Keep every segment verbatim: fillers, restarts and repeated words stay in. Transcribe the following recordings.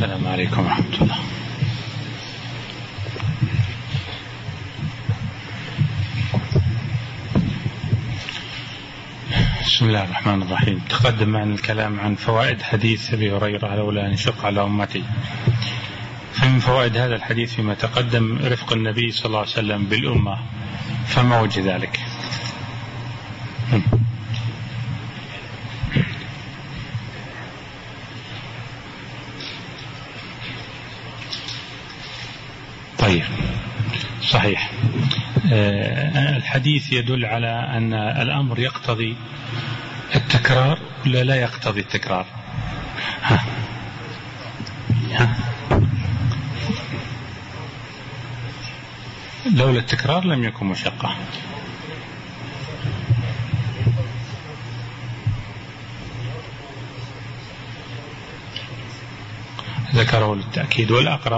السلام عليكم ورحمة الله. بسم الله الرحمن الرحيم. تقدم معنا الكلام عن فوائد حديث أبي هريرة لولا أن يشق على أمتي. فمن فوائد هذا الحديث فيما تقدم رفق النبي صلى الله عليه وسلم بالأمة، فما وجه ذلك؟ طيب، صحيح. الحديث يدل على أن الأمر يقتضي التكرار ولا لا يقتضي التكرار؟ ها. ها. لولا التكرار لم يكن مشقة. ذكره للتأكيد والأقرب.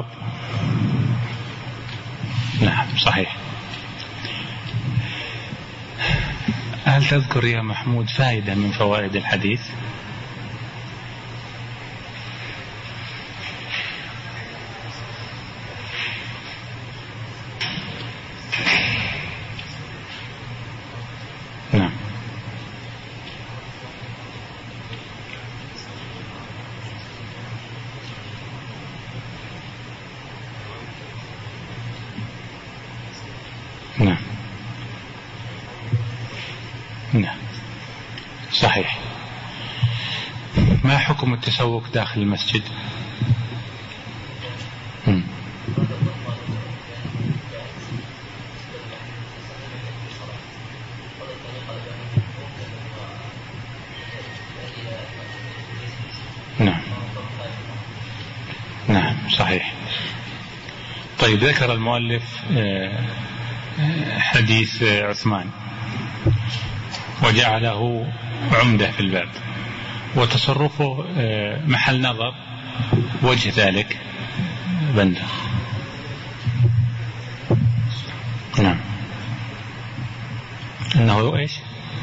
نعم صحيح. هل تذكر يا محمود فائدة من فوائد الحديث؟ نعم. نعم. نعم صحيح. ما حكم التسوق داخل المسجد؟ م. نعم. نعم صحيح. طيب، ذكر المؤلف حديث عثمان وجعله عمدة في الباب، وتصرفه محل نظر. وجه ذلك بند. نعم. أنه إيش؟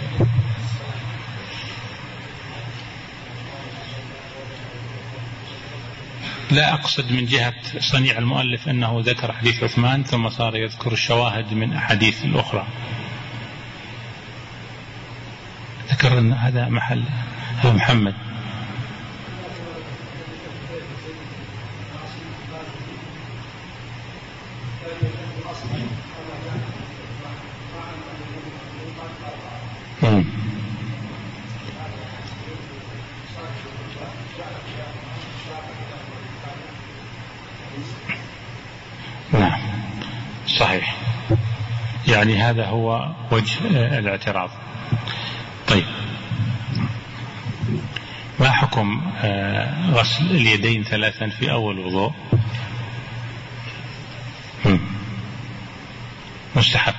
لا أقصد من جهة صنيع المؤلف أنه ذكر حديث عثمان ثم صار يذكر الشواهد من أحاديث الأخرى. ذكر أن هذا محل هذا محمد. مم. نعم صحيح. يعني هذا هو وجه الاعتراض. طيب، ما حكم غسل اليدين ثلاثا في أول وضوء؟ مستحب.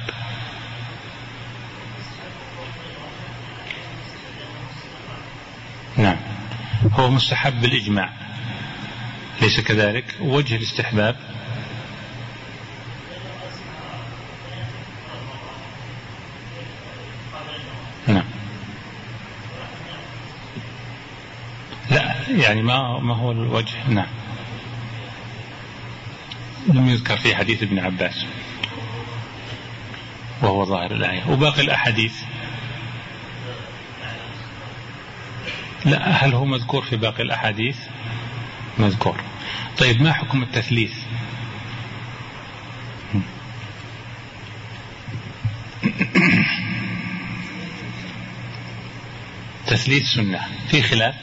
نعم، هو مستحب بالإجماع، ليس كذلك؟ وجه الاستحباب نعم. لا يعني ما ما هو الوجه؟ نعم، لم يذكر في حديث ابن عباس وهو ظاهر الآية. وباقي الأحاديث لا، هل هو مذكور في باقي الأحاديث؟ مذكور. طيب، ما حكم التثليث؟ تثليث سنة، في خلاف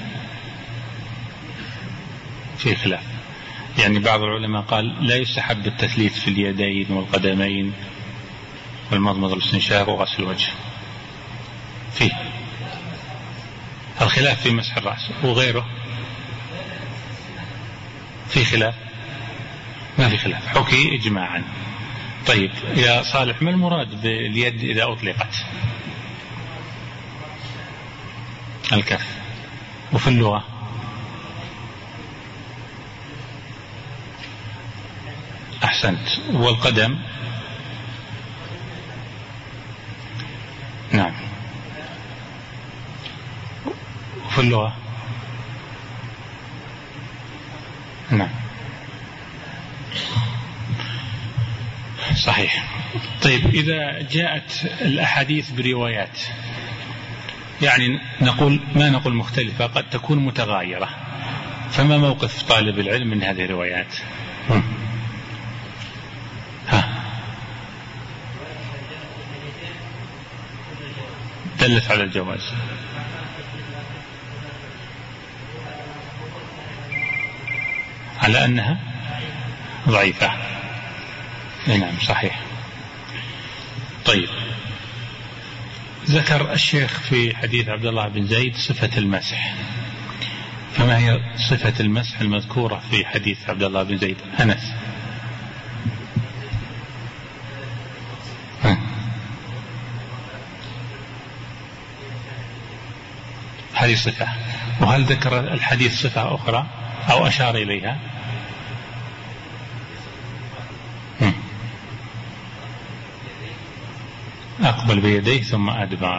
في خلاف يعني بعض العلماء قال لا يستحب التثليث في اليدين والقدمين والمضمضة والاستنشاق وغسل الوجه. فيه الخلاف في مسح الرأس وغيره، في خلاف؟ ما في خلاف، حكي إجماعا. طيب يا صالح، ما المراد باليد إذا أطلقت؟ الكف. وفي اللغة؟ أحسنت. والقدم؟ نعم. وفي اللغة؟ نعم صحيح. طيب إذا جاءت الأحاديث بروايات، يعني نقول ما نقول مختلفة، قد تكون متغايرة، فما موقف طالب العلم من هذه الروايات؟ ها دلت على الجواز، على أنها ضعيفة. نعم صحيح. طيب ذكر الشيخ في حديث عبد الله بن زيد صفة المسح، فما هي صفة المسح المذكورة في حديث عبد الله بن زيد؟ أنس. هذه صفة. وهل ذكر الحديث صفة أخرى أو أشار إليها؟ أقبل بيديه ثم أدبر.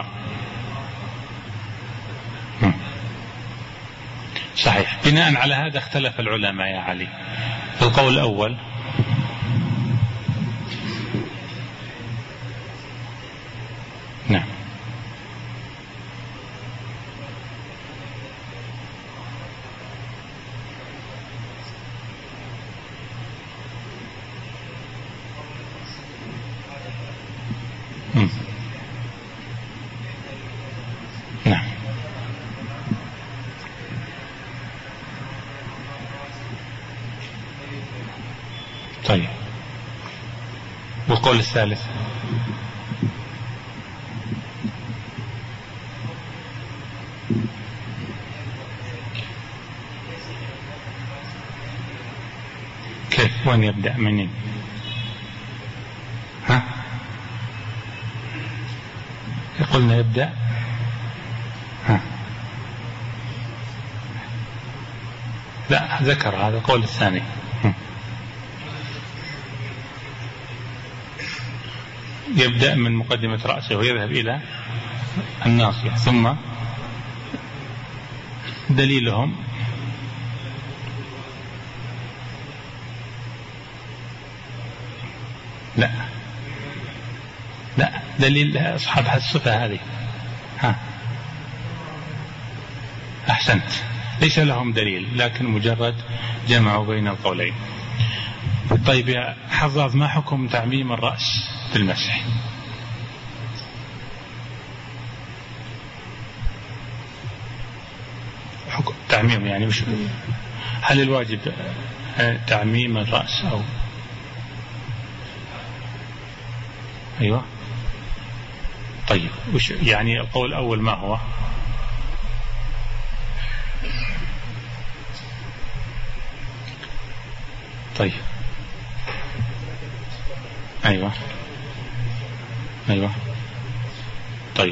صحيح. بناء على هذا اختلف العلماء يا علي. في القول الأول نعم نعم طيب. والقول الثالث؟ كيف؟ وين يبدأ منين؟ ها قلنا يبدأ ها لا ذكر هذا القول الثاني. يبدأ من مقدمة رأسه ويذهب إلى الناصية، ثم دليلهم لا لا دليل أصحاب الصفة هذه. ها أحسنت، ليس لهم دليل لكن مجرد جمعوا بين القولين. طيب يا حظاظ، ما حكم تعميم الرأس في المسح؟ حكم تعميم يعني مش هل الواجب تعميم الرأس أو أيوة؟ طيب وش يعني القول الأول ما هو؟ طيب أيوة أيوة طيب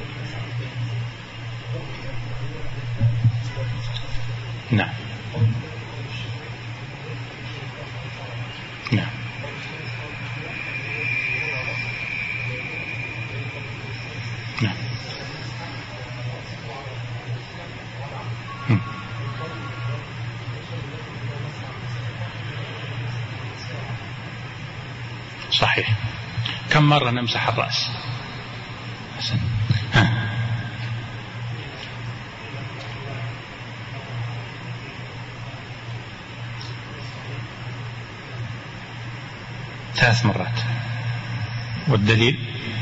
نعم نعم نعم م. صحيح. كم مرة نمسح الرأس؟ ها. ثلاث مرات. والدليل؟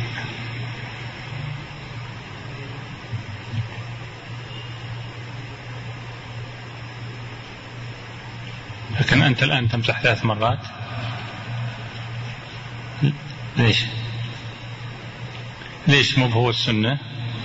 لكن أنت الآن تمسح ثلاث مرات، ليش ليش مو هو السنة؟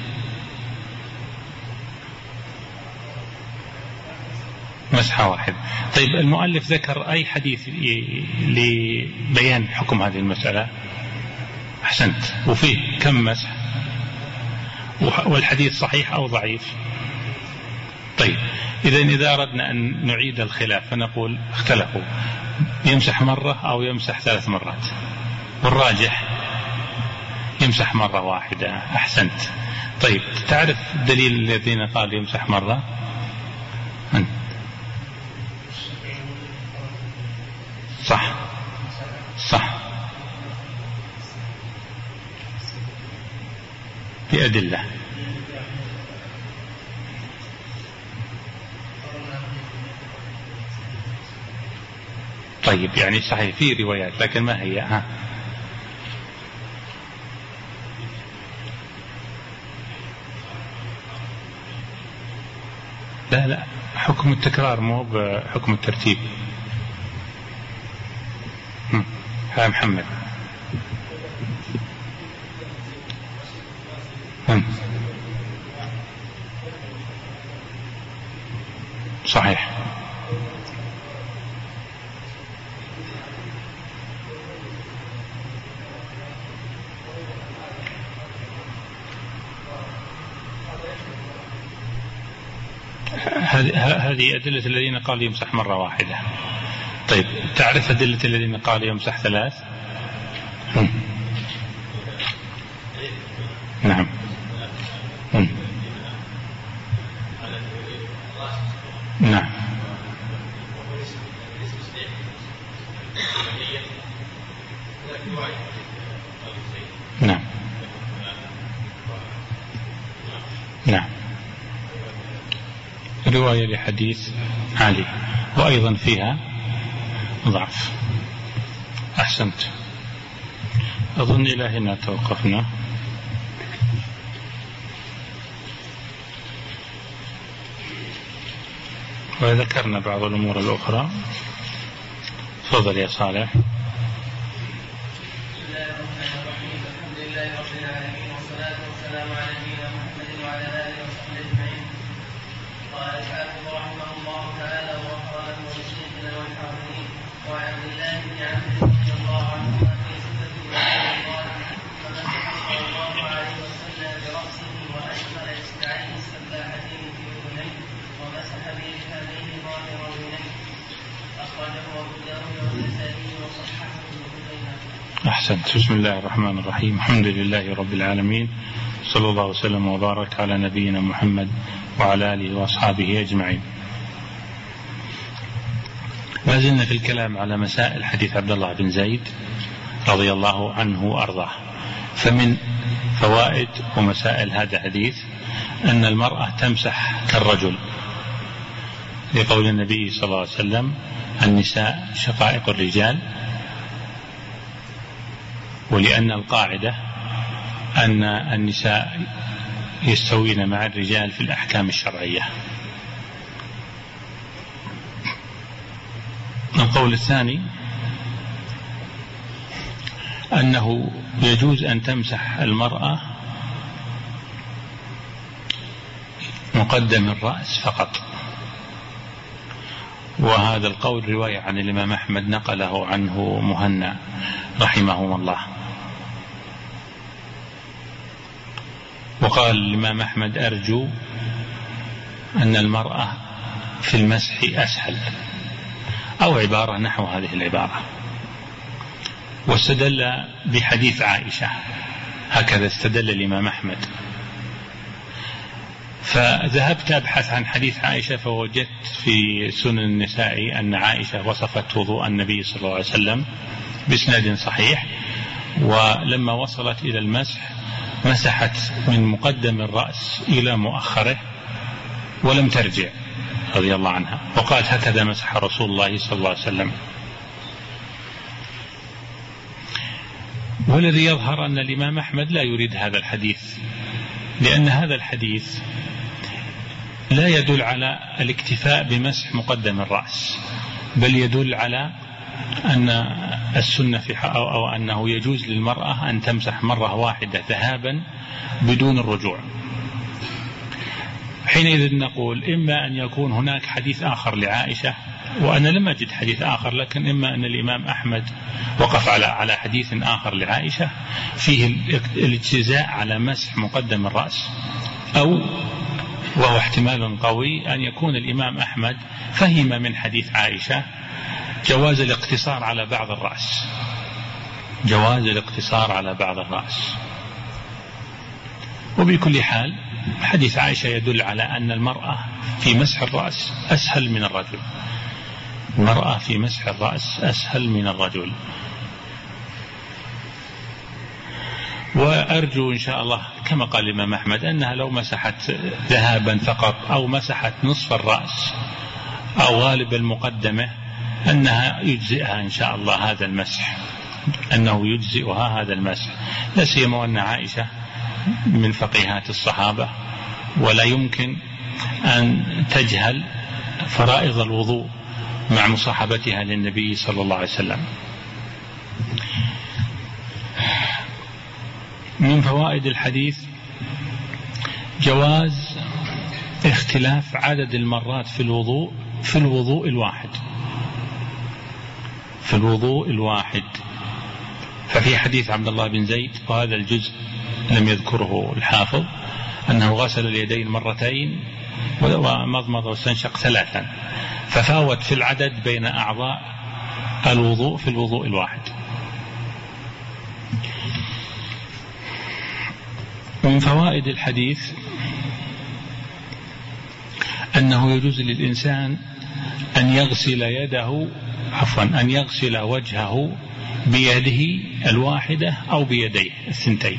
مسحة واحد. طيب المؤلف ذكر أي حديث لبيان حكم هذه المسألة؟ أحسنت. وفيه كم مسح؟ والحديث صحيح أو ضعيف؟ طيب إذا إذا أردنا أن نعيد الخلاف فنقول اختلفوا يمسح مرة أو يمسح ثلاث مرات، والراجح يمسح مرة واحدة. أحسنت. طيب تعرف دليل الذين قالوا يمسح مرة؟ صح صح بأدلة. طيب يعني صحيح في روايات لكن ما هي؟ ها لا لا حكم التكرار مو بحكم الترتيب. ها محمد. هم. صحيح. هذه أدلة الذين قالوا يمسح مرة واحدة. طيب تعرف أدلة الذين قالوا يمسح ثلاث؟ هم. نعم. هم. نعم. نعم. نعم. رواية لحديث علي وأيضا فيها ضعف. أحسنت. أظن إلى هنا توقفنا. وذكرنا بعض الأمور الأخرى. تفضل يا صالح. أحسنت. بسم الله الرحمن الرحيم. الحمد لله رب العالمين، صلى الله وسلم وبارك على نبينا محمد وعلى آله وأصحابه أجمعين. ما زلنا في الكلام على مسائل حديث عبد الله بن زيد رضي الله عنه وأرضاه. فمن فوائد ومسائل هذا الحديث أن المرأة تمسح كالرجل، لقول النبي صلى الله عليه وسلم: النساء شقائق الرجال. ولأن القاعدة أن النساء يستوين مع الرجال في الأحكام الشرعية. القول الثاني أنه يجوز أن تمسح المرأة مقدم الرأس فقط، وهذا القول رواية عن الإمام أحمد نقله عنه مهنا رحمه الله. وقال الإمام أحمد: أرجو أن المرأة في المسح أسهل، أو عبارة نحو هذه العبارة. واستدل بحديث عائشة، هكذا استدل الإمام أحمد. فذهبت أبحث عن حديث عائشة فوجدت في سنن النساء أن عائشة وصفت وضوء النبي صلى الله عليه وسلم بإسناد صحيح، ولما وصلت إلى المسح مسحت من مقدم الرأس إلى مؤخره ولم ترجع رضي الله عنها، وقالت: هكذا مسح رسول الله صلى الله عليه وسلم. والذي يظهر أن الإمام أحمد لا يريد هذا الحديث، لأن هذا الحديث لا يدل على الاكتفاء بمسح مقدم الرأس، بل يدل على أن السنة في أو, أو أنه يجوز للمرأة أن تمسح مرة واحدة ذهابا بدون الرجوع. حينئذ نقول: إما أن يكون هناك حديث آخر لعائشة، وأنا لم أجد حديث آخر، لكن إما أن الإمام أحمد وقف على على حديث آخر لعائشة فيه الاجتزاء على مسح مقدم الرأس، أو وهو احتمال قوي أن يكون الإمام أحمد فهم من حديث عائشة جواز الاقتصار على بعض الرأس، جواز الاقتصار على بعض الرأس. وبكل حال حديث عائشة يدل على أن المرأة في مسح الرأس أسهل من الرجل، المرأة في مسح الرأس أسهل من الرجل. وأرجو إن شاء الله كما قال الإمام أحمد أنها لو مسحت ذهابا فقط أو مسحت نصف الرأس أو غالب المقدمة أنها يجزئها إن شاء الله هذا المسح، أنه يجزئها هذا المسح، لا سيما وأن عائشة من فقيهات الصحابة ولا يمكن أن تجهل فرائض الوضوء مع مصاحبتها للنبي صلى الله عليه وسلم. من فوائد الحديث جواز اختلاف عدد المرات في الوضوء في الوضوء الواحد في الوضوء الواحد ففي حديث عبد الله بن زيد، وهذا الجزء لم يذكره الحافظ، أنه غسل اليدين مرتين ومضمض واستنشق ثلاثا، ففاوت في العدد بين أعضاء الوضوء في الوضوء الواحد. من فوائد الحديث أنه يجوز للإنسان أن يغسل يده عفوا أن يغسل وجهه بيده الواحدة أو بيديه الثنتين،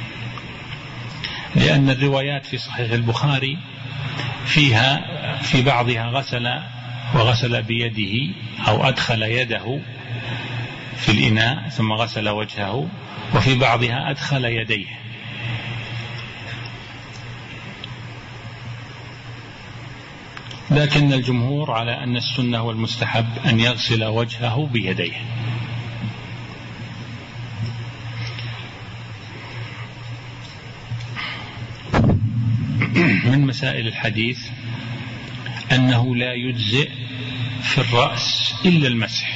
لأن الروايات في صحيح البخاري فيها في بعضها غسل وغسل بيده أو أدخل يده في الإناء ثم غسل وجهه، وفي بعضها أدخل يديه. لكن الجمهور على أن السنة والمستحب أن يغسل وجهه بيديه. من مسائل الحديث أنه لا يجزئ في الرأس إلا المسح،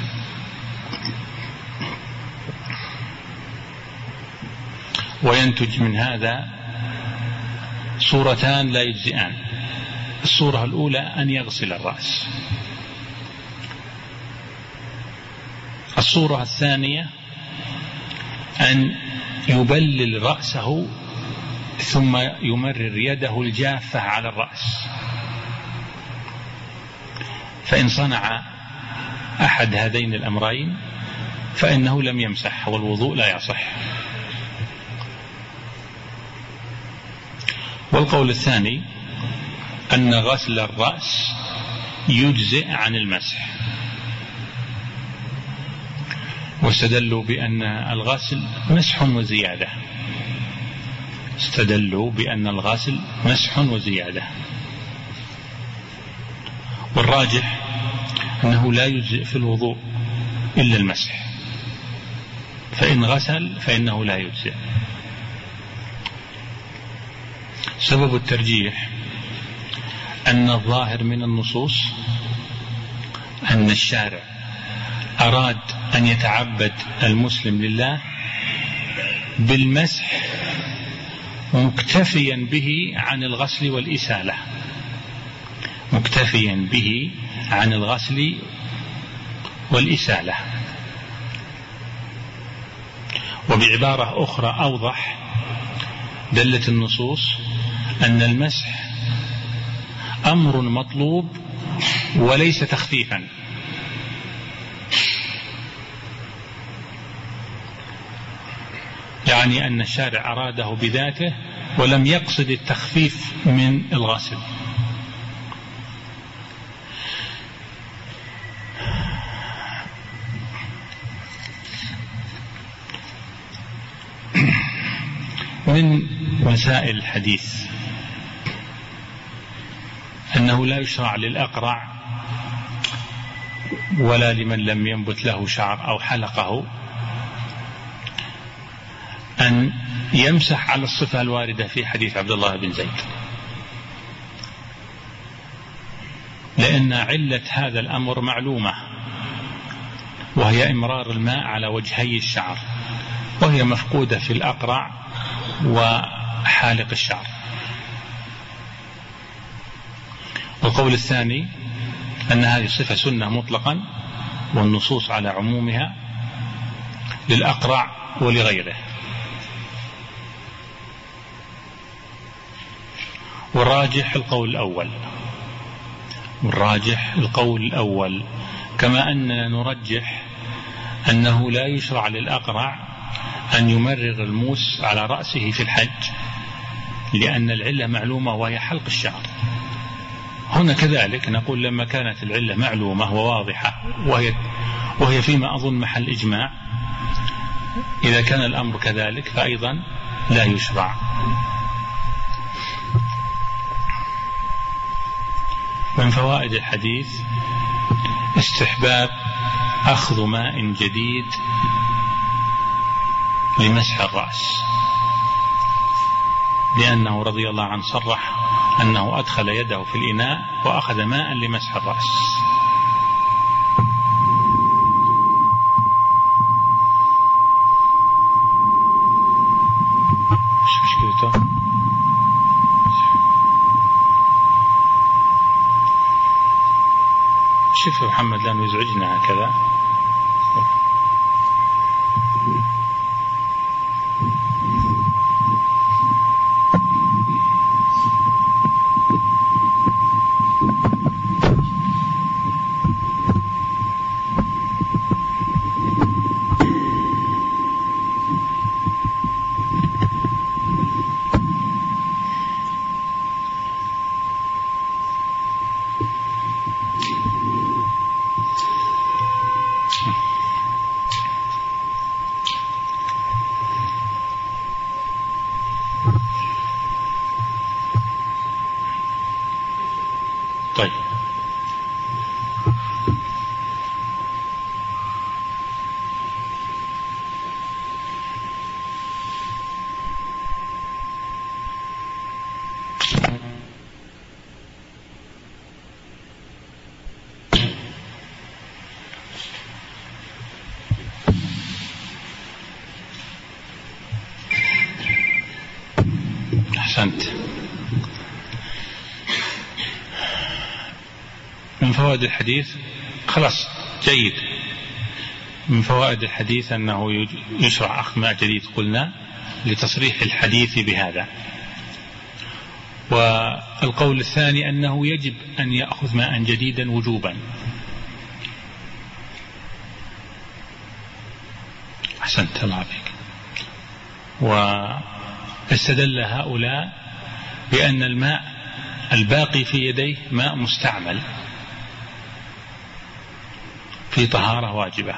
وينتج من هذا صورتان لا يجزئان. الصورة الأولى أن يغسل الرأس، الصورة الثانية أن يبلل رأسه ثم يمرر يده الجافة على الرأس، فإن صنع أحد هذين الأمرين فإنه لم يمسح والوضوء لا يصح. والقول الثاني أن غسل الرأس يجزئ عن المسح، واستدلوا بأن الغسل مسح وزيادة استدلوا بأن الغسل مسح وزيادة والراجح أنه لا يجزئ في الوضوء إلا المسح، فإن غسل فإنه لا يجزئ. سبب الترجيح أن الظاهر من النصوص أن الشارع أراد أن يتعبد المسلم لله بالمسح مكتفيا به عن الغسل والإسالة، مكتفيا به عن الغسل والإسالة. وبعبارة أخرى أوضح دلت النصوص أن المسح أمر مطلوب وليس تخفيفا، يعني أن الشارع أراده بذاته ولم يقصد التخفيف من الغسل. من مسائل الحديث أنه لا يشرع للأقرع ولا لمن لم ينبت له شعر أو حلقه أن يمسح على الصفة الواردة في حديث عبد الله بن زيد، لأن علة هذا الأمر معلومة، وهي إمرار الماء على وجهي الشعر، وهي مفقودة في الأقرع وحالق الشعر. والقول الثاني أن هذه الصفة سنة مطلقا، والنصوص على عمومها للأقرع ولغيره. والراجح القول الأول والراجح القول الأول كما أننا نرجح أنه لا يشرع للأقرع أن يمرر الموس على رأسه في الحج، لأن العلة معلومة وهي حلق الشعر. هنا كذلك نقول لما كانت العلة معلومة وواضحة وهي, وهي فيما أظن محل إجماع، إذا كان الأمر كذلك فأيضا لا يشرع. من فوائد الحديث استحباب أخذ ماء جديد لمسح الرأس، لأنه رضي الله عنه صرح أنه أدخل يده في الإناء وأخذ ماء لمسح الرأس. إيش مشكلته؟ شوف محمد لأنه يزعجنا هكذا. طيب، أحسنت. من فوائد الحديث خلاص جيد. من فوائد الحديث أنه يشرع أخذ ماء جديد قلنا لتصريح الحديث بهذا. والقول الثاني أنه يجب أن يأخذ ماء جديدا وجوبا. أحسنت الله عليك. واستدل هؤلاء بأن الماء الباقي في يديه ماء مستعمل في طهارة واجبة.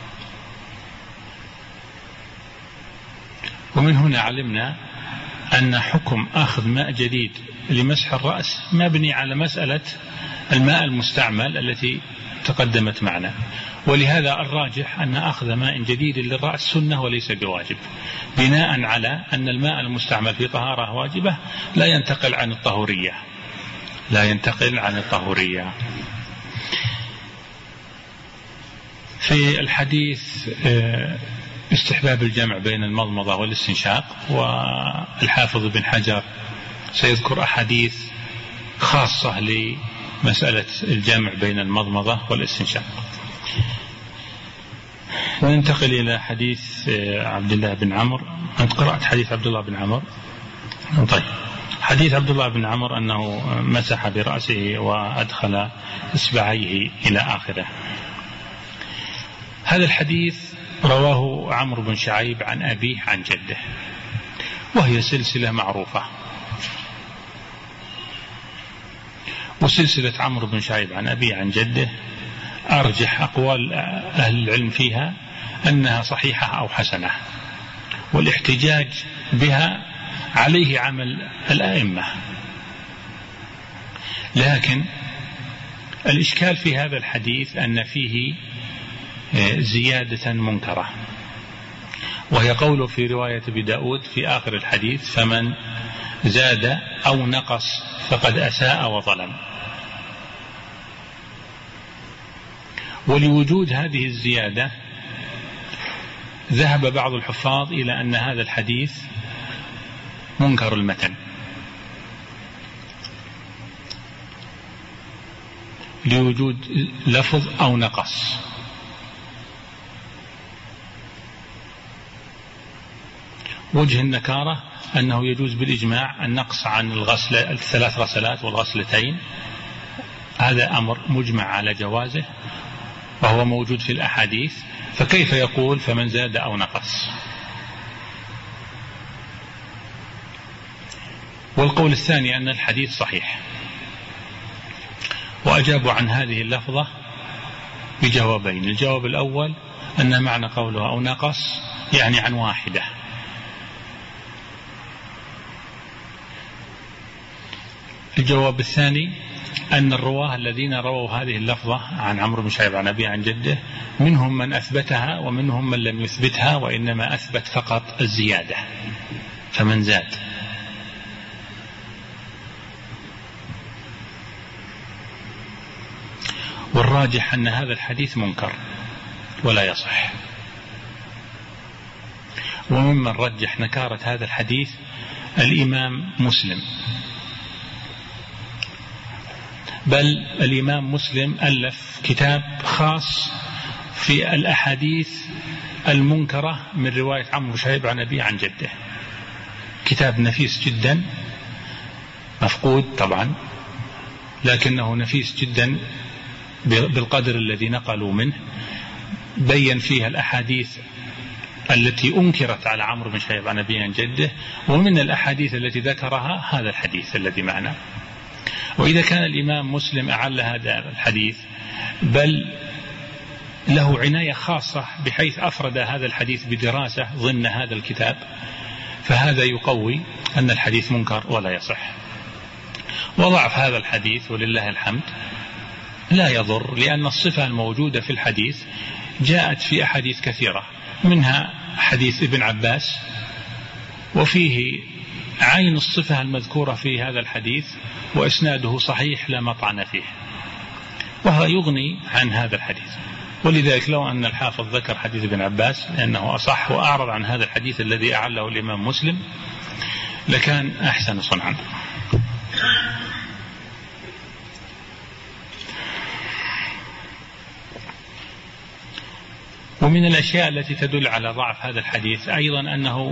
ومن هنا علمنا أن حكم أخذ ماء جديد لمسح الرأس مبني على مسألة الماء المستعمل التي تقدمت معنا. ولهذا الراجح أن أخذ ماء جديد للرأس سنة وليس بواجب، بناء على أن الماء المستعمل في طهارة واجبة لا ينتقل عن الطهورية لا ينتقل عن الطهورية. في الحديث استحباب الجمع بين المضمضة والاستنشاق، والحافظ بن حجر سيذكر أحاديث خاصة لمسألة الجمع بين المضمضة والاستنشاق. وننتقل إلى حديث عبد الله بن عمرو. أنت قرأت حديث عبد الله بن عمرو؟ طيب، حديث عبد الله بن عمرو أنه مسح برأسه وأدخل إصبعيه إلى آخره. هذا الحديث رواه عمرو بن شعيب عن أبيه عن جده، وهي سلسلة معروفة. وسلسلة عمرو بن شعيب عن أبيه عن جده أرجح أقوال أهل العلم فيها أنها صحيحة أو حسنة، والاحتجاج بها عليه عمل الأئمة. لكن الإشكال في هذا الحديث أن فيه زيادة منكرة، وهي قوله في رواية أبي داود في آخر الحديث: فمن زاد أو نقص فقد أساء وظلم. ولوجود هذه الزيادة ذهب بعض الحفاظ إلى أن هذا الحديث منكر المتن، لوجود لفظ أو نقص. وجه النكارة أنه يجوز بالإجماع النقص عن الغسل الثلاث غسلات والغسلتين، هذا أمر مجمع على جوازه. وهو موجود في الأحاديث، فكيف يقول فمن زاد أو نقص؟ والقول الثاني أن الحديث صحيح، وأجابوا عن هذه اللفظة بجوابين. الجواب الأول أن معنى قوله أو نقص يعني عن واحدة. الجواب الثاني أن الرواه الذين رووا هذه اللفظة عن عمرو بن شعيب عن أبيه عن جده منهم من أثبتها ومنهم من لم يثبتها، وإنما أثبت فقط الزيادة فمن زاد. والراجح أن هذا الحديث منكر ولا يصح. وممن رجح نكارة هذا الحديث الإمام مسلم، بل الإمام مسلم ألف كتاب خاص في الأحاديث المنكرة من رواية عمرو بن شعيب عن أبيه عن جده، كتاب نفيس جدا، مفقود طبعا لكنه نفيس جدا بالقدر الذي نقلوا منه، بين فيها الأحاديث التي أنكرت على عمرو بن شعيب عن أبيه عن جده، ومن الأحاديث التي ذكرها هذا الحديث الذي معنا. وإذا كان الإمام مسلم أعل هذا الحديث بل له عناية خاصة بحيث أفرد هذا الحديث بدراسة ضمن هذا الكتاب، فهذا يقوي أن الحديث منكر ولا يصح. وضعف هذا الحديث ولله الحمد لا يضر، لأن الصفة الموجودة في الحديث جاءت في أحاديث كثيرة، منها حديث ابن عباس وفيه عين الصفة المذكورة في هذا الحديث وإسناده صحيح لا مطعن فيه، وهذا يغني عن هذا الحديث. ولذلك لو أن الحافظ ذكر حديث ابن عباس لأنه أصح وأعرض عن هذا الحديث الذي أعله الإمام مسلم لكان أحسن صنعا. ومن الأشياء التي تدل على ضعف هذا الحديث أيضا أنه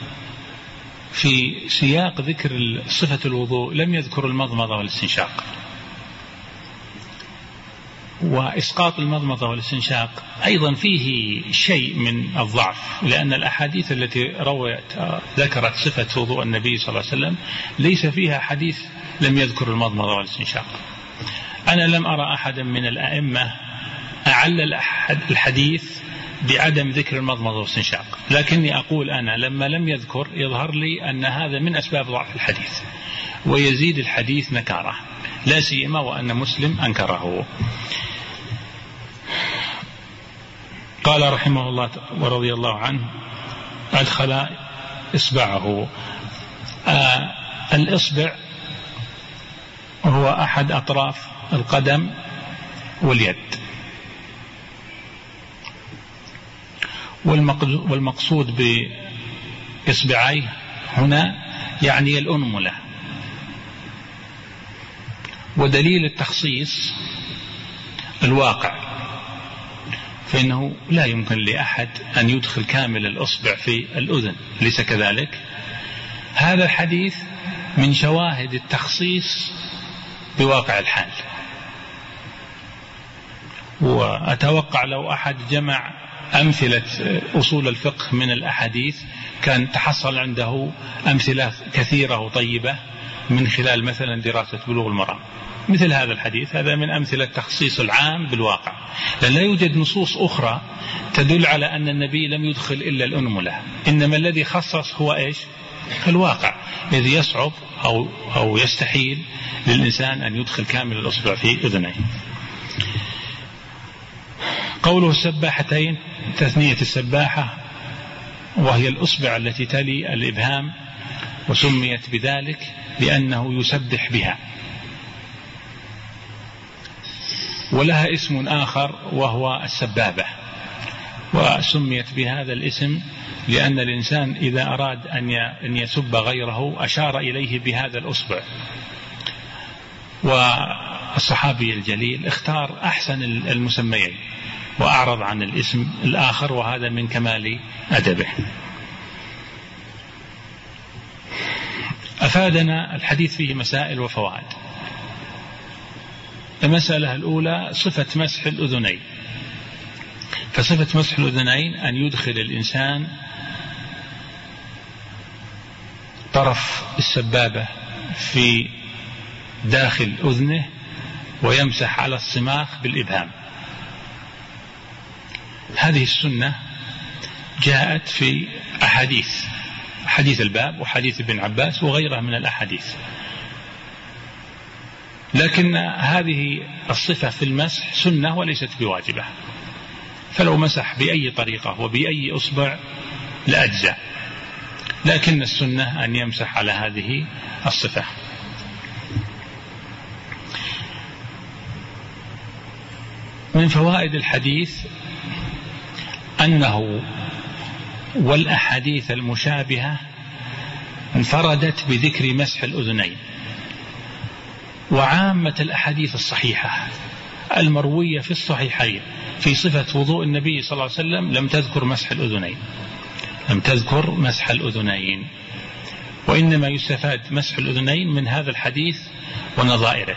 في سياق ذكر صفة الوضوء لم يذكر المضمضة والاستنشاق، وإسقاط المضمضة والاستنشاق أيضا فيه شيء من الضعف، لأن الأحاديث التي روت ذكرت صفة وضوء النبي صلى الله عليه وسلم ليس فيها حديث لم يذكر المضمضة والاستنشاق. أنا لم أرى أحدا من الأئمة أعل الحديث بعدم ذكر المضمضة والاستنشاق، لكني أقول أنا لما لم يذكر يظهر لي أن هذا من أسباب ضعف الحديث ويزيد الحديث نكارة، لا سيما وأن مسلم أنكره. قال رحمه الله ورضي الله عنه أدخل إصبعه. آه الإصبع هو أحد أطراف القدم واليد، والمقصود بإصبعيه هنا يعني الأنملة. ودليل التخصيص الواقع، فإنه لا يمكن لأحد أن يدخل كامل الأصبع في الأذن، ليس كذلك؟ هذا الحديث من شواهد التخصيص بواقع الحال. وأتوقع لو أحد جمع أمثلة أصول الفقه من الأحاديث كان تحصل عنده أمثلة كثيرة وطيبة من خلال مثلا دراسة بلوغ المرام. مثل هذا الحديث هذا من أمثلة تخصيص العام بالواقع، لأن لا يوجد نصوص أخرى تدل على أن النبي لم يدخل إلا الأنملة، إنما الذي خصص هو إيش؟ الواقع الذي يصعب أو, أو يستحيل للإنسان أن يدخل كامل الأصبع في أذنيه. قوله السباحتين تثنية السباحة، وهي الأصبع التي تلي الإبهام، وسميت بذلك لأنه يسبح بها. ولها اسم آخر وهو السبابة، وسميت بهذا الاسم لأن الإنسان إذا أراد أن يسب غيره أشار إليه بهذا الأصبع. والصحابي الجليل اختار أحسن المسميين وأعرض عن الاسم الآخر، وهذا من كمال أدبه. أفادنا الحديث فيه مسائل وفوائد. المسألة الأولى صفة مسح الأذنين، فصفة مسح الأذنين أن يدخل الإنسان طرف السبابة في داخل أذنه ويمسح على الصماخ بالإبهام. هذه السنة جاءت في أحاديث حديث الباب وحديث ابن عباس وغيرها من الأحاديث، لكن هذه الصفة في المسح سنة وليست بواجبة، فلو مسح بأي طريقة وبأي أصبع لأجزى، لكن السنة أن يمسح على هذه الصفة. من فوائد الحديث أنه والأحاديث المشابهة انفردت بذكر مسح الأذنين، وعامة الأحاديث الصحيحة المروية في الصحيحين في صفة وضوء النبي صلى الله عليه وسلم لم تذكر مسح الأذنين لم تذكر مسح الأذنين وإنما يستفاد مسح الأذنين من هذا الحديث ونظائره.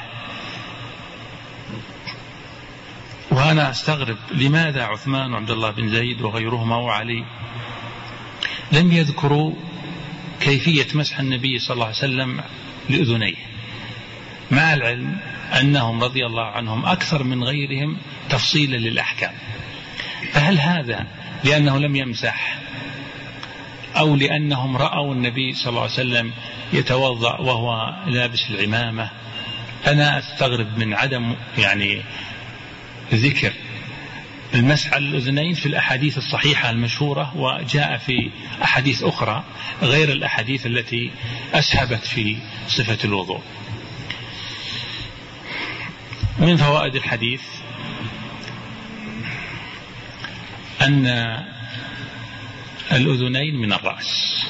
وأنا أستغرب لماذا عثمان وعبد الله بن زيد وغيرهما وعلي لم يذكروا كيفية مسح النبي صلى الله عليه وسلم لأذنيه، مع العلم أنهم رضي الله عنهم أكثر من غيرهم تفصيلا للأحكام. فهل هذا لأنه لم يمسح أو لأنهم رأوا النبي صلى الله عليه وسلم يتوضأ وهو لابس العمامة؟ أنا أستغرب من عدم يعني ذكر المسح على الأذنين في الأحاديث الصحيحة المشهورة، وجاء في أحاديث أخرى غير الأحاديث التي أسهبت في صفة الوضوء. من فوائد الحديث أن الأذنين من الرأس،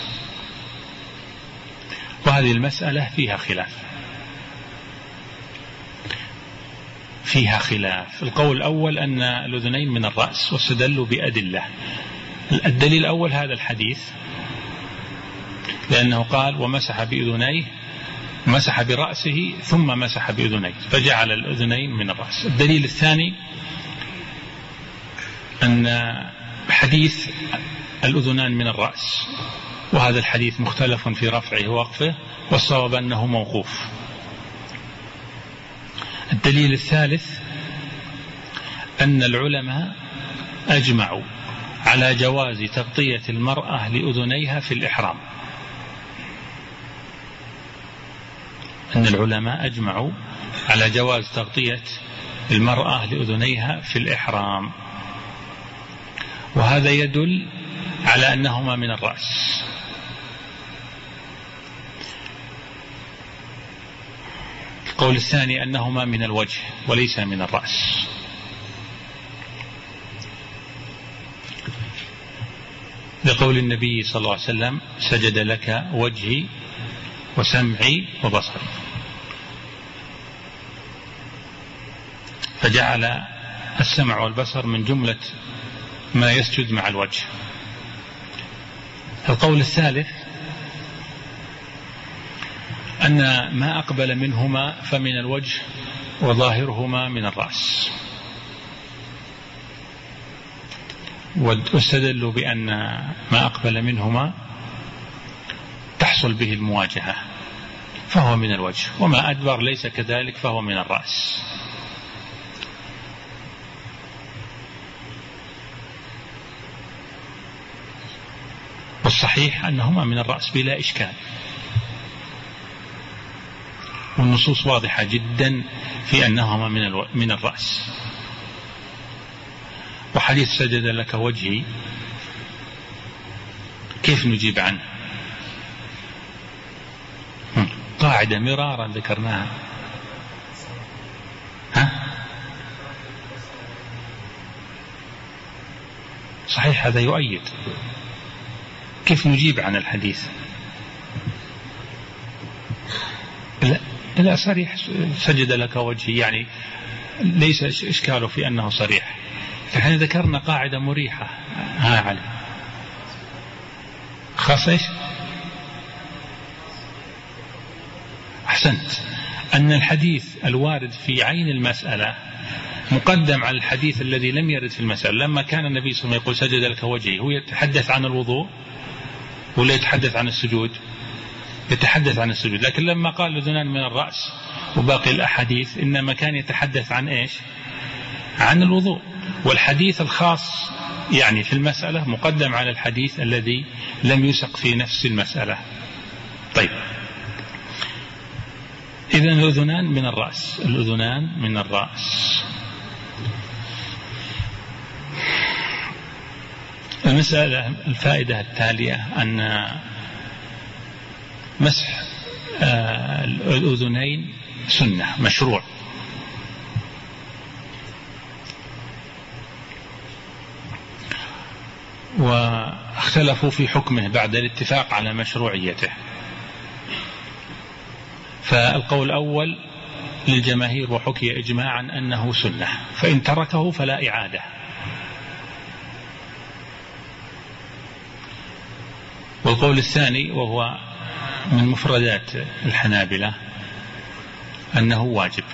وهذه المسألة فيها خلاف فيها خلاف القول الأول أن الأذنين من الرأس واستدلوا بأدلة. الدليل الأول هذا الحديث، لأنه قال ومسح بأذنيه، مسح برأسه ثم مسح بأذنيه فجعل الأذنين من الرأس. الدليل الثاني أن حديث الأذنان من الرأس، وهذا الحديث مختلف في رفعه ووقفه، والصواب أنه موقوف. الدليل الثالث أن العلماء أجمعوا على جواز تغطية المرأة لأذنيها في الإحرام. أن العلماء أجمعوا على جواز تغطية المرأة لأذنيها في الإحرام، وهذا يدل على أنهما من الرأس. القول الثاني أنهما من الوجه وليس من الرأس. لقول النبي صلى الله عليه وسلم سجد لك وجهي وسمعي وبصري، فجعل السمع والبصر من جملة ما يسجد مع الوجه. القول الثالث أن ما أقبل منهما فمن الوجه وظاهرهما من الرأس، واستدلوا بأن ما أقبل منهما تحصل به المواجهة فهو من الوجه، وما أدبر ليس كذلك فهو من الرأس. والصحيح أنهما من الرأس بلا إشكال، والنصوص واضحة جدا في أنهما من الو... من الرأس. وحديث سجد لك وجهي كيف نجيب عنه؟ قاعدة مرارا ذكرناها. ها؟ صحيح هذا يؤيد. كيف نجيب عن الحديث؟ لا لا صريح سجد لك وجهي، يعني ليس إشكاله في أنه صريح. فإحنا ذكرنا قاعدة مريحة. ها علي خاص إيش؟ أحسنت، أن الحديث الوارد في عين المسألة مقدم على الحديث الذي لم يرد في المسألة. لما كان النبي صلى الله عليه وسلم يقول سجد لك وجهي، هو يتحدث عن الوضوء ولا يتحدث عن السجود؟ يتحدث عن السجود. لكن لما قال الأذنان من الرأس وباقي الأحاديث إنما كان يتحدث عن إيش؟ عن الوضوء. والحديث الخاص يعني في المسألة مقدم على الحديث الذي لم يسق في نفس المسألة. طيب، إذن الأذنان من الرأس، الأذنان من الرأس. المسألة الفائدة التالية أن مسح الأذنين سنة مشروع، واختلفوا في حكمه بعد الاتفاق على مشروعيته. فالقول الأول للجماهير وحكي إجماعا أنه سنة، فإن تركه فلا إعادة. والقول الثاني وهو من مفردات الحنابلة أنه واجب.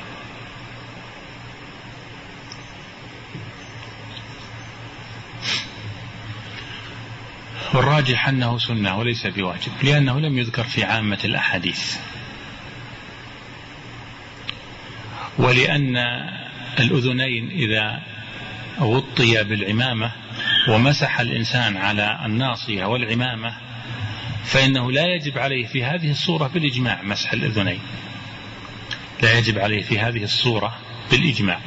والراجح أنه سنة وليس بواجب، لأنه لم يذكر في عامة الأحاديث، ولأن الأذنين إذا غطي بالعمامة ومسح الإنسان على الناصية والعمامة فإنه لا يجب عليه في هذه الصورة بالإجماع مسح الأذنين، لا يجب عليه في هذه الصورة بالإجماع.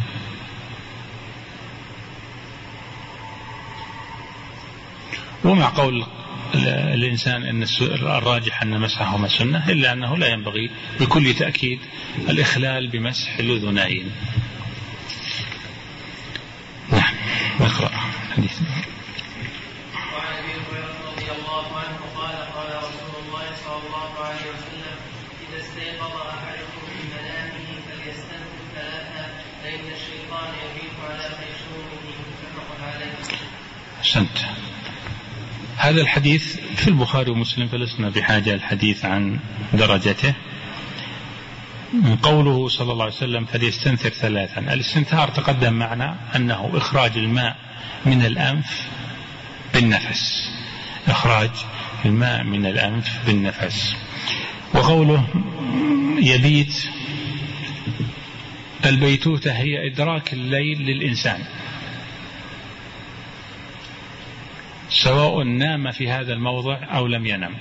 ومع قول الإنسان أن الراجح أن مسحهما سنة، إلا أنه لا ينبغي بكل تأكيد الإخلال بمسح الأذنين. نعم، نقرأ حديث. وعن أبي هريرة رضي الله عنه قال قال رسول الله صلى الله عليه وسلم: إذا استيقظ أحدكم من منامه فليستنفر ثلاثا فإن الشيطان يبيت على خيشومه. متفق عليه. أحسنت. هذا الحديث في البخاري ومسلم، فلسنا بحاجة الحديث عن درجته. من قوله صلى الله عليه وسلم فليستنثر ثلاثا، الاستنثار تقدم معنا أنه إخراج الماء من الأنف بالنفس، إخراج الماء من الأنف بالنفس. وقوله يبيت، البيتوتة هي إدراك الليل للإنسان، سواء نام في هذا الموضع أو لم ينم.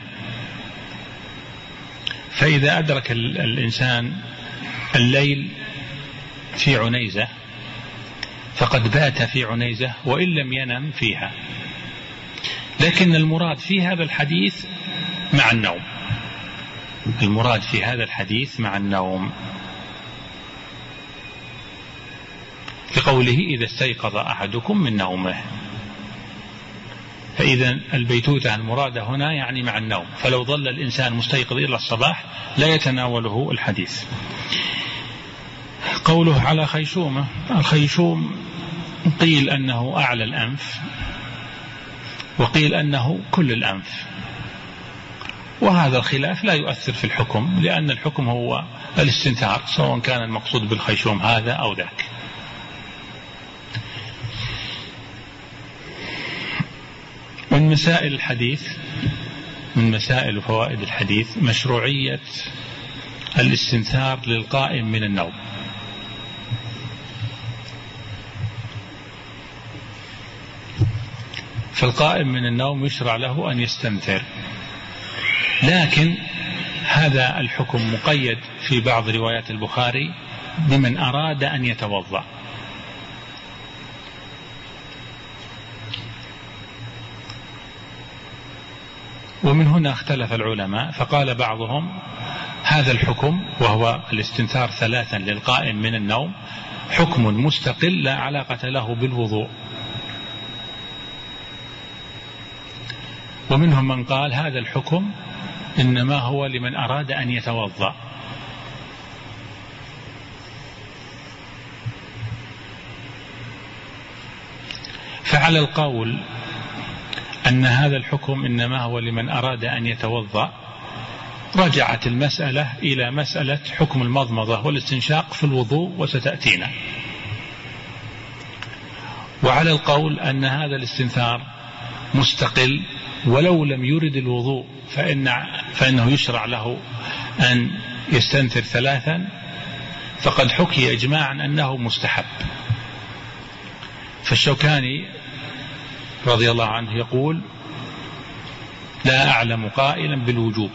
فإذا أدرك الإنسان الليل في عنيزة فقد بات في عنيزة وإن لم ينم فيها. لكن المراد في هذا الحديث مع النوم، المراد في هذا الحديث مع النوم، لقوله إذا استيقظ أحدكم من نومه. فإذا البيتوتة المرادة هنا يعني مع النوم، فلو ظل الإنسان مستيقظ إلى الصباح لا يتناوله الحديث. قوله على خيشومة، الخيشوم قيل أنه أعلى الأنف وقيل أنه كل الأنف، وهذا الخلاف لا يؤثر في الحكم، لأن الحكم هو الاستنثار سواء كان المقصود بالخيشوم هذا أو ذاك. من مسائل الحديث، من مسائل وفوائد الحديث مشروعية الاستنثار للقائم من النوم. فالقائم من النوم يشرع له أن يستنثر، لكن هذا الحكم مقيد في بعض روايات البخاري بمن أراد أن يتوضأ. ومن هنا اختلف العلماء، فقال بعضهم هذا الحكم وهو الاستنثار ثلاثا للقائم من النوم حكم مستقل لا علاقة له بالوضوء. ومنهم من قال هذا الحكم إنما هو لمن أراد أن يتوضأ. فعلى القول أن هذا الحكم إنما هو لمن أراد أن يتوضأ رجعت المسألة إلى مسألة حكم المضمضة والاستنشاق في الوضوء وستأتينا. وعلى القول أن هذا الاستنثار مستقل ولو لم يرد الوضوء فإن فإنه يشرع له أن يستنثر ثلاثا، فقد حكي إجماعا أنه مستحب. فالشوكاني رضي الله عنه يقول: لا أعلم قائلا بالوجوب.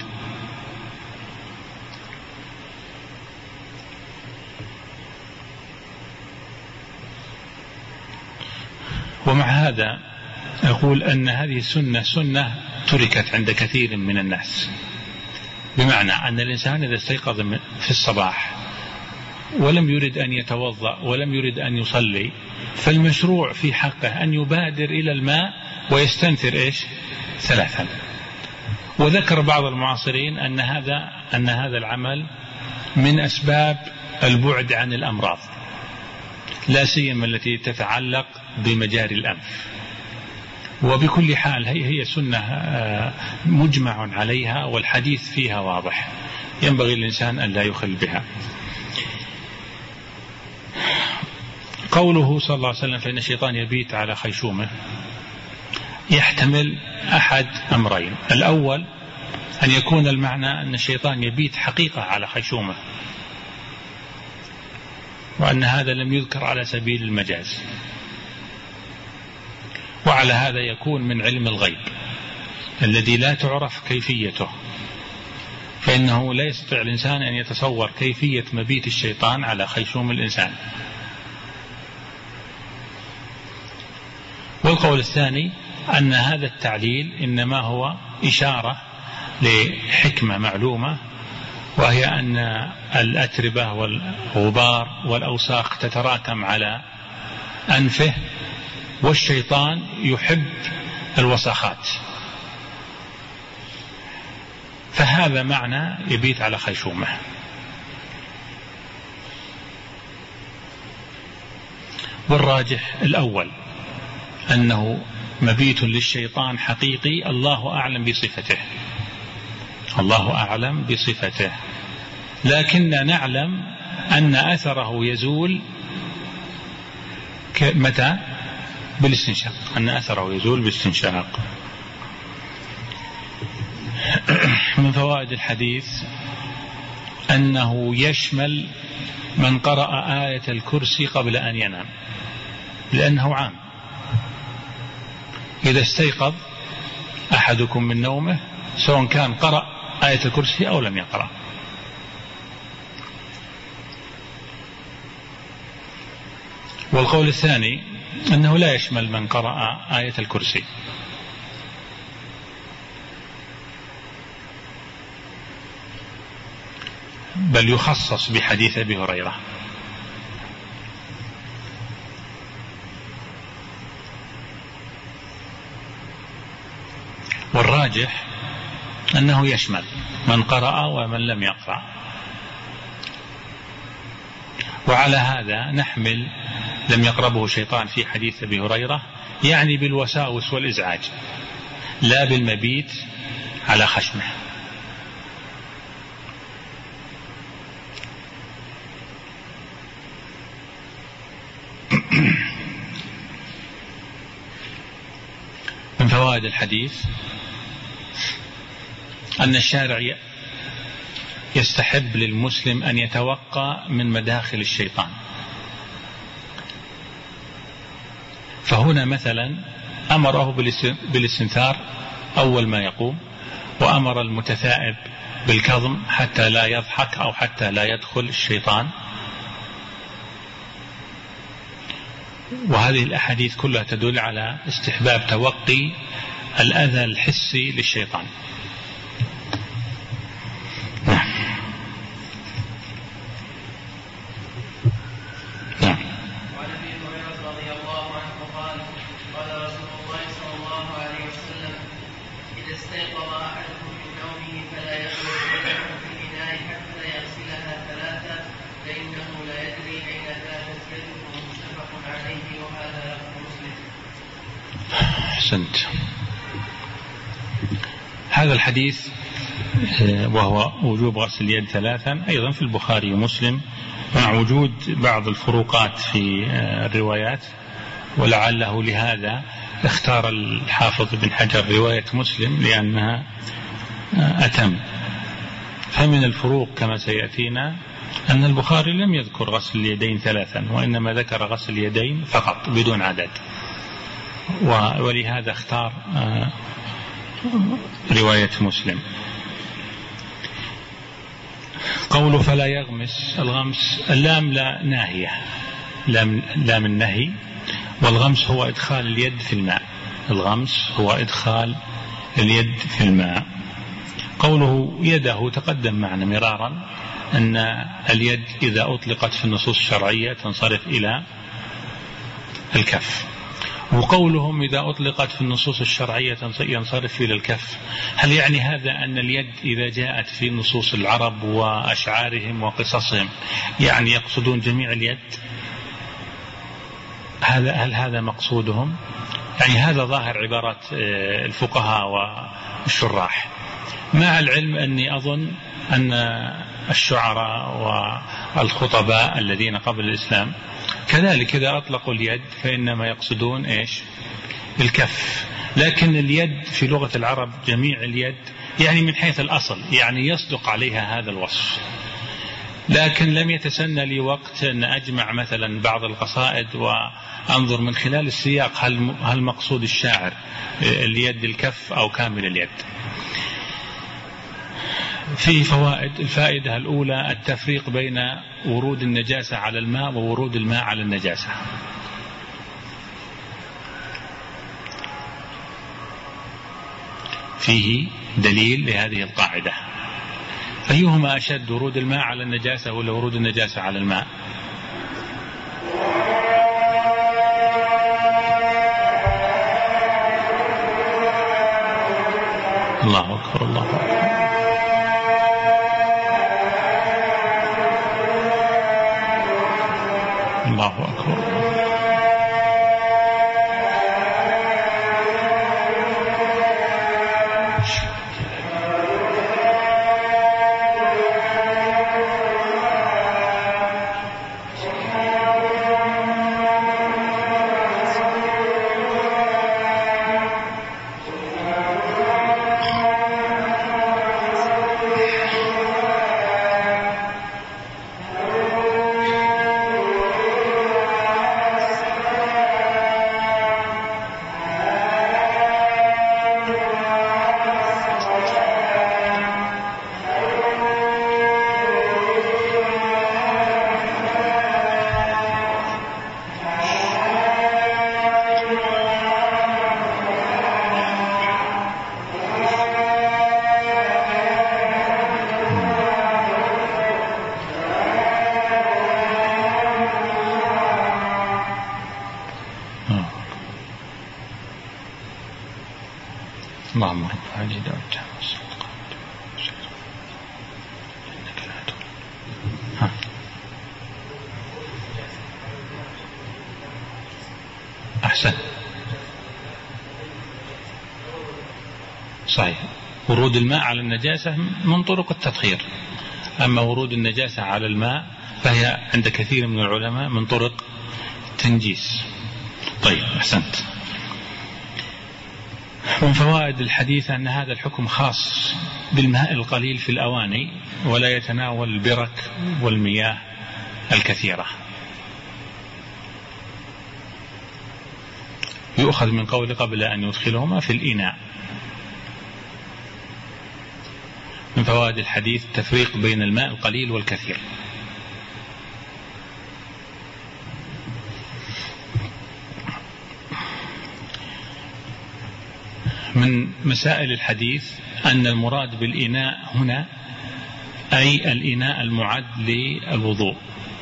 ومع هذا أقول أن هذه السنة سنة تركت عند كثير من الناس، بمعنى أن الإنسان إذا استيقظ في الصباح ولم يرد أن يتوضأ ولم يرد أن يصلي، فالمشروع في حقه أن يبادر إلى الماء ويستنثر إيش؟ ثلاثا. وذكر بعض المعاصرين أن هذا أن هذا العمل من أسباب البعد عن الأمراض، لا سيما التي تتعلق بمجاري الأنف. وبكل حال هي هي سنة مجمع عليها والحديث فيها واضح، ينبغي الإنسان أن لا يخل بها. قوله صلى الله عليه وسلم: فإن الشيطان يبيت على خيشومه، يحتمل أحد أمرين: الأول أن يكون المعنى أن الشيطان يبيت حقيقة على خيشومه، وأن هذا لم يذكر على سبيل المجاز، وعلى هذا يكون من علم الغيب الذي لا تعرف كيفيته، فإنه لا يستطيع الإنسان أن يتصور كيفية مبيت الشيطان على خيشوم الإنسان. والقول الثاني أن هذا التعليل إنما هو إشارة لحكمة معلومة، وهي أن الأتربة والغبار والأوساخ تتراكم على أنفه، والشيطان يحب الوسخات، فهذا معنى يبيت على خيشومه. والراجح الأول أنه مبيت للشيطان حقيقي، الله أعلم بصفته، الله أعلم بصفته، لكن نعلم أن أثره يزول متى؟ بالاستنشاق، أن أثره يزول بالاستنشاق. من فوائد الحديث أنه يشمل من قرأ آية الكرسي قبل أن ينام، لأنه عام. إذا استيقظ أحدكم من نومه سواء كان قرأ آية الكرسي أو لم يقرأ. والقول الثاني أنه لا يشمل من قرأ آية الكرسي، بل يخصص بحديث أبي هريرة. والراجح أنه يشمل من قرأ ومن لم يقرأ. وعلى هذا نحمل لم يقربه شيطان في حديث أبي هريرة يعني بالوساوس والإزعاج، لا بالمبيت على خشمه. من فوائد الحديث أن الشارع يستحب للمسلم أن يتوقى من مداخل الشيطان. فهنا مثلا أمره بالاستنثار أول ما يقوم، وأمر المتثائب بالكظم حتى لا يضحك أو حتى لا يدخل الشيطان. وهذه الأحاديث كلها تدل على استحباب توقي الأذى الحسي للشيطان. أحسنت. هذا الحديث وهو وجوب غسل اليد ثلاثا أيضا في البخاري ومسلم، مع وجود بعض الفروقات في الروايات، ولعله لهذا اختار الحافظ بن حجر رواية مسلم لأنها أتم. فمن الفروق كما سيأتينا أن البخاري لم يذكر غسل اليدين ثلاثا، وإنما ذكر غسل اليدين فقط بدون عدد، ولهذا اختار رواية مسلم. قوله فلا يغمس، الغمس اللام لا ناهية، لام, لام النهي، والغمس هو إدخال اليد في الماء، الغمس هو إدخال اليد في الماء. قوله يده تقدم معنا مرارا أن اليد إذا أطلقت في النصوص الشرعية تنصرف إلى الكف، وقولهم إذا أطلقت في النصوص الشرعية ينصرف إلى الكف، هل يعني هذا أن اليد إذا جاءت في نصوص العرب وأشعارهم وقصصهم يعني يقصدون جميع اليد؟ هذا هل هذا مقصودهم؟ يعني هذا ظاهر عبارات الفقهاء والشراح، مع العلم أني أظن أن الشعراء والخطباء الذين قبل الإسلام كذلك إذا أطلقوا اليد فإنما يقصدون إيش؟ الكف. لكن اليد في لغة العرب جميع اليد يعني من حيث الأصل، يعني يصدق عليها هذا الوصف. لكن لم يتسنى لي وقت أن أجمع مثلا بعض القصائد وأنظر من خلال السياق هل هل مقصود الشاعر اليد الكف أو كامل اليد. في فوائد، الفائدة الأولى التفريق بين ورود النجاسة على الماء وورود الماء على النجاسة. فيه دليل لهذه القاعدة. أيهما أشد، ورود الماء على النجاسة ولا ورود النجاسة على الماء؟ الله أكبر الله أكبر. الله أكبر. اللهم رب هذه دعوتها أحسن. صحيح، ورود الماء على النجاسة من طرق التطهير، أما ورود النجاسة على الماء فهي عند كثير من العلماء من طرق التنجيس. طيب أحسنت. من فوائد الحديث أن هذا الحكم خاص بالماء القليل في الأواني ولا يتناول البرك والمياه الكثيرة. يؤخذ من قول قبل أن يدخلهما في الإناء. من فوائد الحديث التفريق بين الماء القليل والكثير. من مسائل الحديث أن المراد بالإناء هنا أي الإناء المعد للوضوء،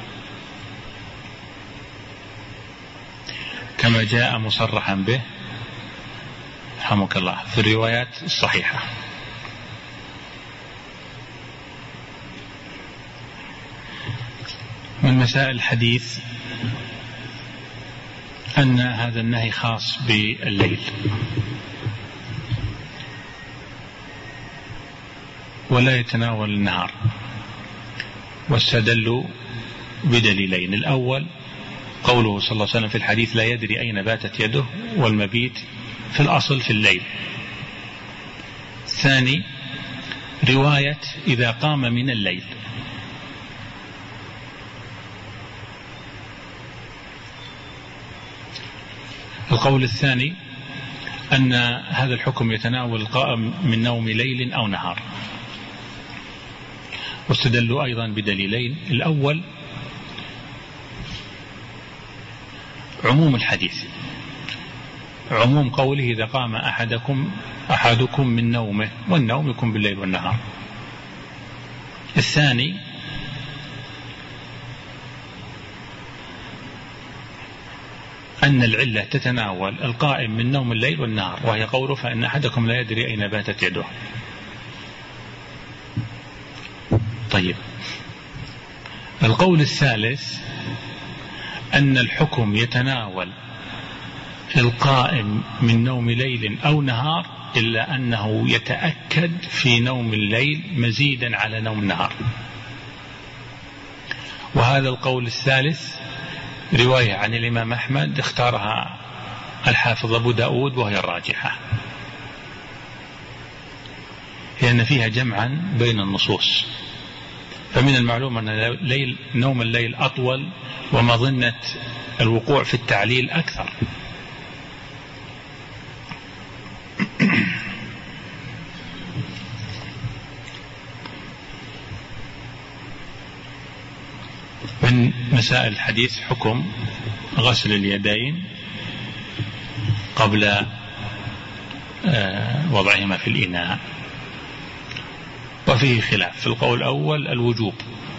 كما جاء مصرحا به رحمك الله في الروايات الصحيحة. من مسائل الحديث أن هذا النهي خاص بالليل، ولا يتناول النهار، واستدلوا بدليلين. الأول قوله صلى الله عليه وسلم في الحديث: لا يدري أين باتت يده، والمبيت في الأصل في الليل. ثاني رواية إذا قام من الليل. القول الثاني أن هذا الحكم يتناول القائم من نوم ليل أو نهار، واستدلوا أيضا بدليلين. الأول عموم الحديث، عموم قوله: إذا قام أحدكم أحدكم من نومه، والنوم يكون بالليل والنهار. الثاني أن العلة تتناول القائم من نوم الليل والنهار، وهي قوله: فإن أحدكم لا يدري أين باتت يده. طيب، القول الثالث أن الحكم يتناول القائم من نوم ليل أو نهار، إلا أنه يتأكد في نوم الليل مزيدا على نوم النهار. وهذا القول الثالث رواية عن الإمام أحمد اختارها الحافظ أبو داود، وهي الراجحة، لأن فيها جمعا بين النصوص. فمن المعلوم أن الليل نوم الليل أطول، ومظنة الوقوع في التعليل أكثر. من مسائل الحديث حكم غسل اليدين قبل وضعهما في الإناء، وفيه خلاف. في القول الأول الوجوب،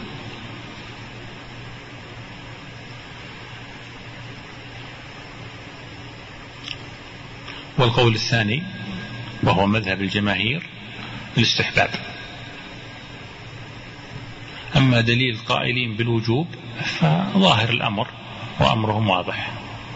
والقول الثاني وهو مذهب الجماهير الاستحباب. أما دليل القائلين بالوجوب فظاهر الأمر وأمرهم واضح.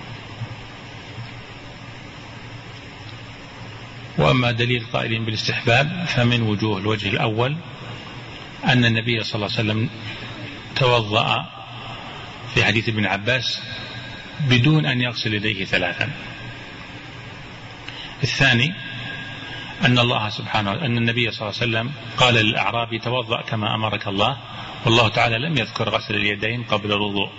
وأما دليل القائلين بالاستحباب فمن وجوه الوجه الأول أن النبي صلى الله عليه وسلم توضأ في حديث ابن عباس بدون أن يغسل يديه ثلاثا. الثاني أن الله سبحانه أن النبي صلى الله عليه وسلم قال للأعرابي: توضأ كما أمرك الله، والله تعالى لم يذكر غسل اليدين قبل الوضوء.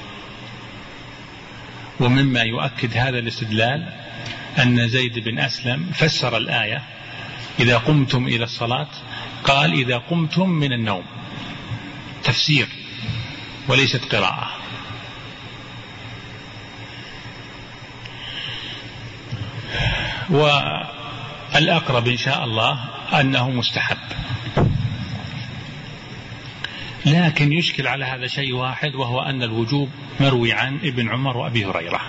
ومما يؤكد هذا الاستدلال أن زيد بن أسلم فسر الآية: إذا قمتم إلى الصلاة، قال: إذا قمتم من النوم، تفسير وليست قراءة. والأقرب إن شاء الله أنه مستحب، لكن يشكل على هذا شيء واحد، وهو أن الوجوب مروي عن ابن عمر وأبي هريرة،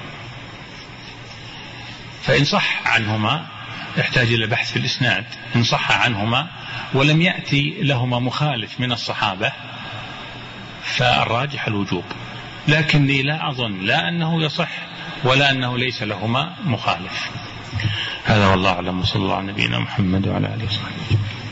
فإن صح عنهما يحتاج إلى بحث في الإسناد. إن صح عنهما ولم يأتي لهما مخالف من الصحابة فالراجح الوجوب، لكني لا أظن لا أنه يصح ولا أنه ليس لهما مخالف. هذا والله أعلم، وصلى الله على نبينا محمد وعلى آله وصحبه.